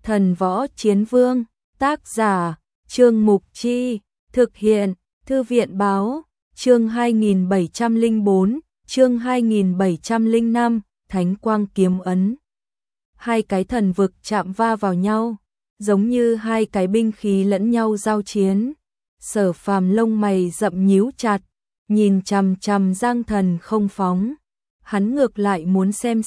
Thần võ chiến vương, tác giả, Trương Mục Chi, thực hiện, Thư viện báo, chương 2704, chương 2705, Thánh quang kiếm ấn. Hai cái thần vực chạm va vào nhau, giống như hai cái binh khí lẫn nhau giao chiến. Sở Phàm lông mày rậm nhíu chặt, nhìn chằm chằm Giang Thần không phóng. Hắn ngược lại muốn xem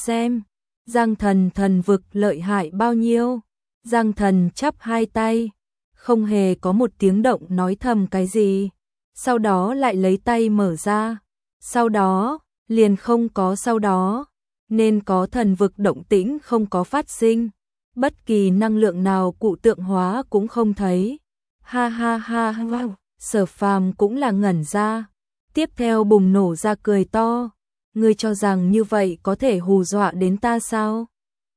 Giang Thần thần vực lợi hại bao nhiêu. Giang Thần chắp hai tay, không hề có một tiếng động nói thầm cái gì. Sau đó lại lấy tay mở ra. Sau đó, liền không có sau đó. Nên có thần vực động tĩnh không có phát sinh. Bất kỳ năng lượng nào cụ tượng hóa cũng không thấy. Ha ha ha ha, Sở Phàm cũng là ngẩn ra. Tiếp theo bùng nổ ra cười to. Ngươi cho rằng như vậy có thể hù dọa đến ta sao?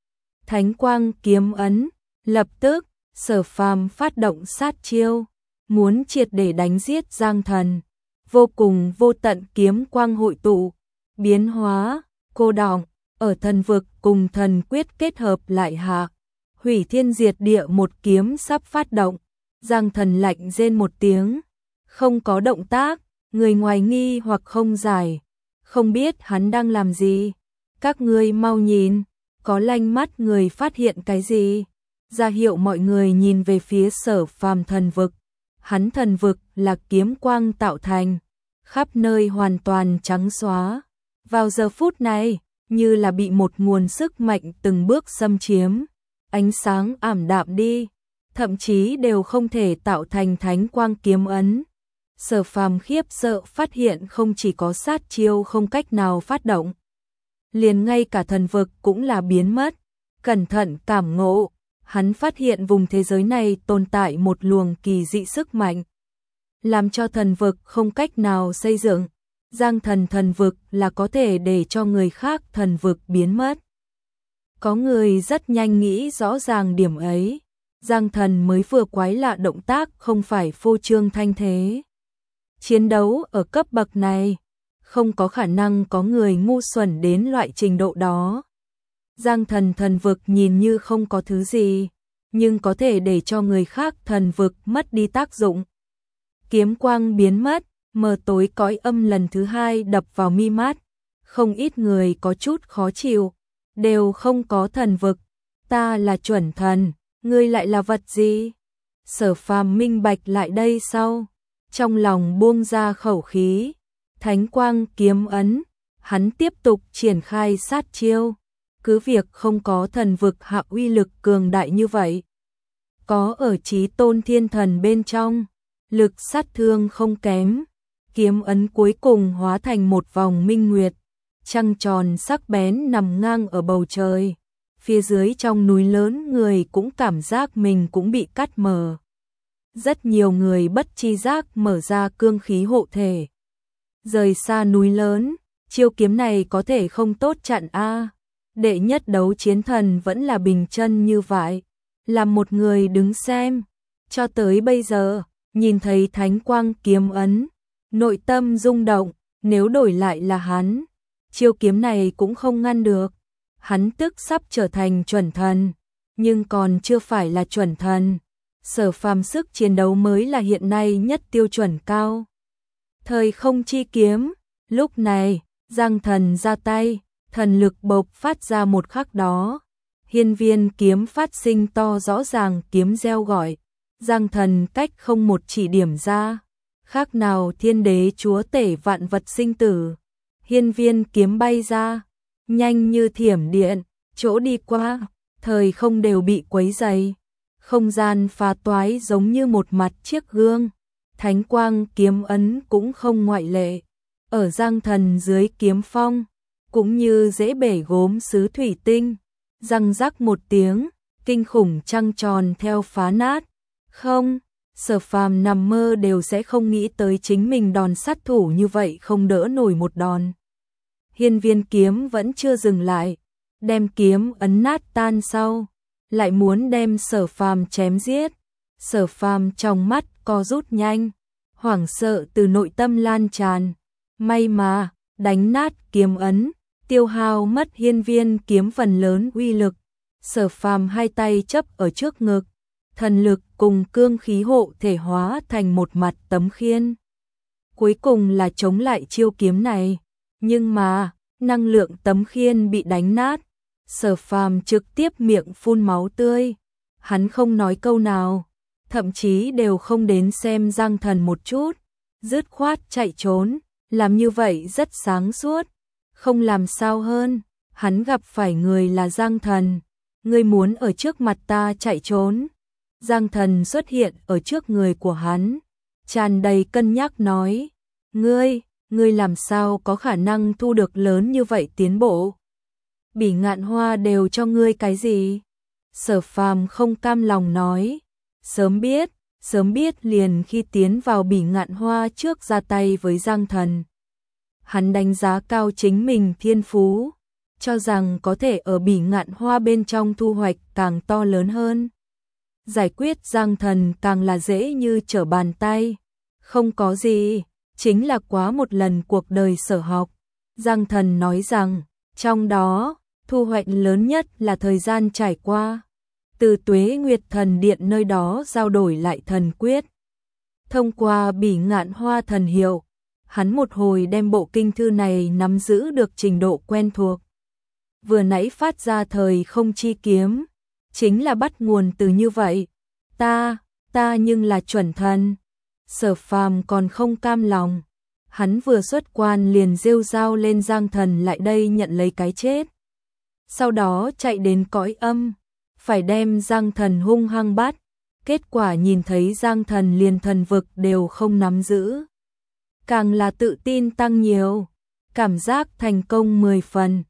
Thánh quang kiếm ấn. Lập tức, Sở Phàm phát động sát chiêu, muốn triệt để đánh giết Giang Thần. Vô cùng vô tận kiếm quang hội tụ, biến hóa, cô đọng, ở thần vực cùng thần quyết kết hợp lại hạ. Hủy thiên diệt địa một kiếm sắp phát động. Giang Thần lạnh rên một tiếng, không có động tác, người ngoài nghi hoặc không giải, không biết hắn đang làm gì. Các ngươi mau nhìn, có lanh mắt người phát hiện cái gì? Ra hiệu mọi người nhìn về phía Sở Phàm thần vực. Hắn thần vực là kiếm quang tạo thành, khắp nơi hoàn toàn trắng xóa. Vào giờ phút này, như là bị một nguồn sức mạnh từng bước xâm chiếm, ánh sáng ảm đạm đi, thậm chí đều không thể tạo thành thánh quang kiếm ấn. Sở Phàm khiếp sợ phát hiện không chỉ có sát chiêu không cách nào phát động, liền ngay cả thần vực cũng là biến mất. Cẩn thận cảm ngộ, hắn phát hiện vùng thế giới này tồn tại một luồng kỳ dị sức mạnh, làm cho thần vực không cách nào xây dựng. Giang Thần thần vực là có thể để cho người khác thần vực biến mất. Có người rất nhanh nghĩ rõ ràng điểm ấy. Giang Thần mới vừa quái lạ động tác không phải phô trương thanh thế. Chiến đấu ở cấp bậc này, không có khả năng có người ngu xuẩn đến loại trình độ đó. Giang Thần thần vực nhìn như không có thứ gì, nhưng có thể để cho người khác thần vực mất đi tác dụng. Kiếm quang biến mất, mờ tối cõi âm lần thứ hai đập vào mi mắt. Không ít người có chút khó chịu, đều không có thần vực. Ta là chuẩn thần, ngươi lại là vật gì? Sở Phàm minh bạch lại đây sau, trong lòng buông ra khẩu khí. Thánh quang kiếm ấn, hắn tiếp tục triển khai sát chiêu. Cứ việc không có thần vực hạ uy lực cường đại như vậy, có ở Chí Tôn Thiên Thần bên trong, lực sát thương không kém. Kiếm ấn cuối cùng hóa thành một vòng minh nguyệt, trăng tròn sắc bén nằm ngang ở bầu trời. Phía dưới trong núi lớn người cũng cảm giác mình cũng bị cắt mờ. Rất nhiều người bất chi giác mở ra cương khí hộ thể. Rời xa núi lớn, chiêu kiếm này có thể không tốt chặn a. Đệ nhất đấu chiến thần vẫn là bình chân như vậy. Làm một người đứng xem, cho tới bây giờ, nhìn thấy thánh quang kiếm ấn, nội tâm rung động. Nếu đổi lại là hắn, chiêu kiếm này cũng không ngăn được. Hắn tức sắp trở thành chuẩn thần, nhưng còn chưa phải là chuẩn thần. Sở Phàm sức chiến đấu mới là hiện nay nhất tiêu chuẩn cao. Thời không chi kiếm, lúc này, Giang Thần ra tay, thần lực bộc phát ra một khắc đó. Hiên viên kiếm phát sinh to rõ ràng kiếm reo gọi. Giang Thần cách không một chỉ điểm ra, khác nào thiên đế chúa tể vạn vật sinh tử. Hiên viên kiếm bay ra, nhanh như thiểm điện, chỗ đi qua, thời không đều bị quấy dày. Không gian phá toái giống như một mặt chiếc gương. Thánh quang kiếm ấn cũng không ngoại lệ. Ở Giang Thần dưới kiếm phong, cũng như dễ bể gốm sứ thủy tinh. Răng rắc một tiếng, kinh khủng trăng tròn theo phá nát. Không, Sở Phàm nằm mơ đều sẽ không nghĩ tới chính mình đòn sát thủ như vậy không đỡ nổi một đòn. Hiên viên kiếm vẫn chưa dừng lại, đem kiếm ấn nát tan sau, lại muốn đem Sở Phàm chém giết. Sở Phàm trong mắt co rút nhanh, hoảng sợ từ nội tâm lan tràn. May mà, đánh nát kiếm ấn, tiêu hao mất hiên viên kiếm phần lớn uy lực, Sở Phàm hai tay chấp ở trước ngực, thần lực cùng cương khí hộ thể hóa thành một mặt tấm khiên. Cuối cùng là chống lại chiêu kiếm này, nhưng mà, năng lượng tấm khiên bị đánh nát, Sở Phàm trực tiếp miệng phun máu tươi. Hắn không nói câu nào, thậm chí đều không đến xem Giang Thần một chút, dứt khoát chạy trốn, làm như vậy rất sáng suốt, không làm sao hơn, hắn gặp phải người là Giang Thần, ngươi muốn ở trước mặt ta chạy trốn. Giang Thần xuất hiện ở trước người của hắn, tràn đầy cân nhắc nói, ngươi làm sao có khả năng thu được lớn như vậy tiến bộ? Bỉ Ngạn Hoa đều cho ngươi cái gì? Sở Phàm không cam lòng nói, sớm biết liền khi tiến vào Bỉ Ngạn Hoa trước ra tay với Giang Thần. Hắn đánh giá cao chính mình thiên phú, cho rằng có thể ở Bỉ Ngạn Hoa bên trong thu hoạch càng to lớn hơn. Giải quyết Giang Thần càng là dễ như trở bàn tay, không có gì, chính là quá một lần cuộc đời sở học. Giang Thần nói rằng, trong đó, thu hoạch lớn nhất là thời gian trải qua, từ Tuế Nguyệt Thần Điện nơi đó giao đổi lại thần quyết. Thông qua Bỉ Ngạn Hoa thần hiệu, hắn một hồi đem bộ kinh thư này nắm giữ được trình độ quen thuộc. Vừa nãy phát ra thời không chi kiếm, chính là bắt nguồn từ như vậy. Ta nhưng là chuẩn thần. Sở Phàm còn không cam lòng, hắn vừa xuất quan liền rêu rao lên Giang Thần lại đây nhận lấy cái chết. Sau đó chạy đến cõi âm, phải đem Giang Thần hung hăng bắt, kết quả nhìn thấy Giang Thần liền thần vực đều không nắm giữ. Càng là tự tin tăng nhiều, cảm giác thành công 10 phần,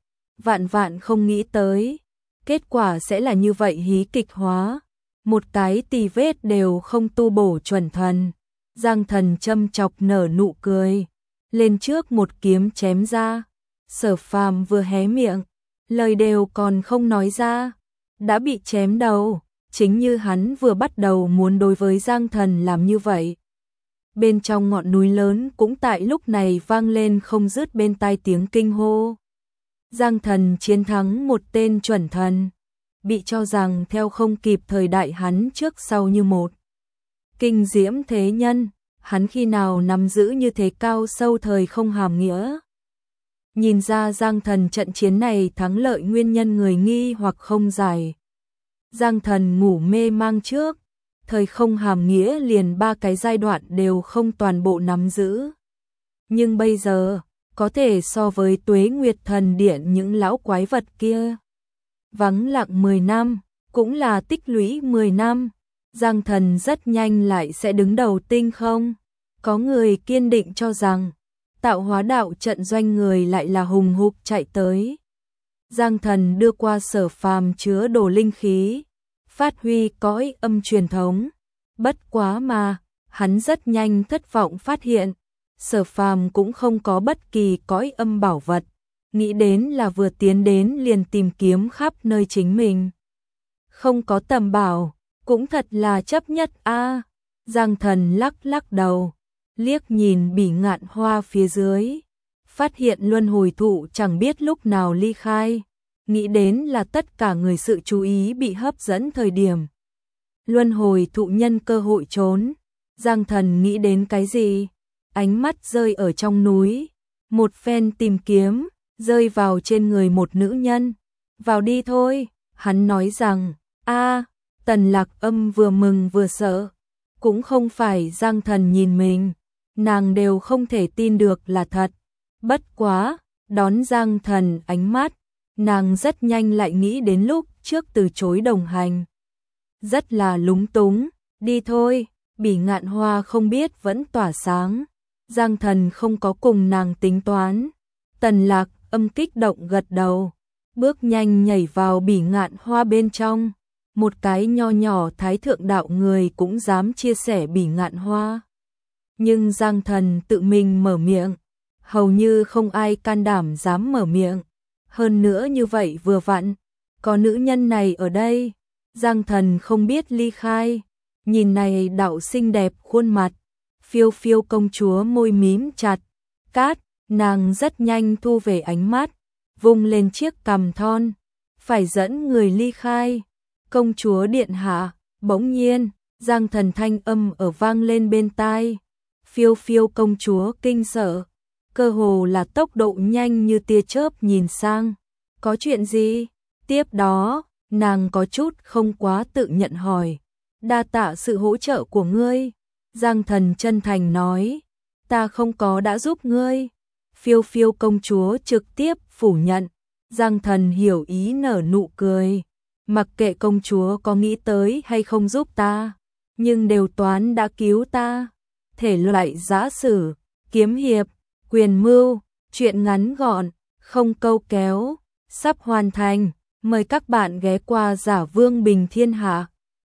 vạn không nghĩ tới, kết quả sẽ là như vậy hí kịch hóa, một cái tì vết đều không tu bổ chuẩn thần. Giang Thần châm chọc nở nụ cười, lên trước một kiếm chém ra. Sở Phàm vừa hé miệng, lời đều còn không nói ra, đã bị chém đầu, chính như hắn vừa bắt đầu muốn đối với Giang Thần làm như vậy. Bên trong ngọn núi lớn cũng tại lúc này vang lên không dứt bên tai tiếng kinh hô. Giang Thần chiến thắng một tên chuẩn thần, bị cho rằng theo không kịp thời đại hắn trước sau như một. Kinh diễm thế nhân, hắn khi nào nắm giữ như thế cao sâu thời không hàm nghĩa. Nhìn ra Giang Thần trận chiến này thắng lợi nguyên nhân người nghi hoặc không giải. Giang Thần ngủ mê mang trước, thời không hàm nghĩa liền 3 cái giai đoạn đều không toàn bộ nắm giữ. Nhưng bây giờ, có thể so với Tuế Nguyệt Thần Điện những lão quái vật kia. Vắng lặng 10 năm, cũng là tích lũy 10 năm. Giang Thần rất nhanh lại sẽ đứng đầu tinh không. Có người kiên định cho rằng, tạo hóa đạo trận doanh người lại là hùng hục chạy tới. Giang Thần đưa qua Sở Phàm chứa đồ linh khí, phát huy cõi âm truyền thống. Bất quá mà, hắn rất nhanh thất vọng phát hiện, Sở Phàm cũng không có bất kỳ cõi âm bảo vật, nghĩ đến là vừa tiến đến liền tìm kiếm khắp nơi chính mình. Không có tầm bảo, cũng thật là chấp nhất a. Giang Thần lắc đầu, liếc nhìn Bỉ Ngạn Hoa phía dưới, phát hiện luân hồi thụ chẳng biết lúc nào ly khai, nghĩ đến là tất cả người sự chú ý bị hấp dẫn thời điểm. Luân hồi thụ nhân cơ hội trốn, Giang Thần nghĩ đến cái gì? Ánh mắt rơi ở trong núi, một phen tìm kiếm, rơi vào trên người một nữ nhân. Vào đi thôi, hắn nói rằng, Tần Lạc Âm vừa mừng vừa sợ, cũng không phải Giang Thần nhìn mình, nàng đều không thể tin được là thật. Bất quá, đón Giang Thần ánh mắt, nàng rất nhanh lại nghĩ đến lúc trước từ chối đồng hành. Rất là lúng túng, đi thôi, Bỉ Ngạn Hoa không biết vẫn tỏa sáng. Giang Thần không có cùng nàng tính toán. Tần Lạc Âm kích động gật đầu, bước nhanh nhảy vào Bỉ Ngạn Hoa bên trong. Một cái nho nhỏ thái thượng đạo người cũng dám chia sẻ Bỉ Ngạn Hoa. Nhưng Giang Thần tự mình mở miệng, hầu như không ai can đảm dám mở miệng. Hơn nữa như vậy vừa vặn, có nữ nhân này ở đây. Giang Thần không biết ly khai, nhìn này đạo xinh đẹp khuôn mặt, phiêu phiêu công chúa môi mím chặt, nàng rất nhanh thu về ánh mắt, vung lên chiếc cằm thon, phải dẫn người ly khai. Công chúa điện hạ, bỗng nhiên, Giang Thần thanh âm ở vang lên bên tai. Phiêu Phiêu công chúa kinh sợ, cơ hồ là tốc độ nhanh như tia chớp nhìn sang. Có chuyện gì? Tiếp đó, nàng có chút không quá tự nhận hỏi. Đa tạ sự hỗ trợ của ngươi. Giang Thần chân thành nói, ta không có đã giúp ngươi. Phiêu Phiêu công chúa trực tiếp phủ nhận. Giang Thần hiểu ý nở nụ cười. Mặc kệ công chúa có nghĩ tới hay không giúp ta, nhưng đều toán đã cứu ta. Thể loại giã sử, kiếm hiệp, quyền mưu, truyện ngắn gọn, không câu kéo, sắp hoàn thành. Mời các bạn ghé qua Giả Vương Bình Thiên Hạ.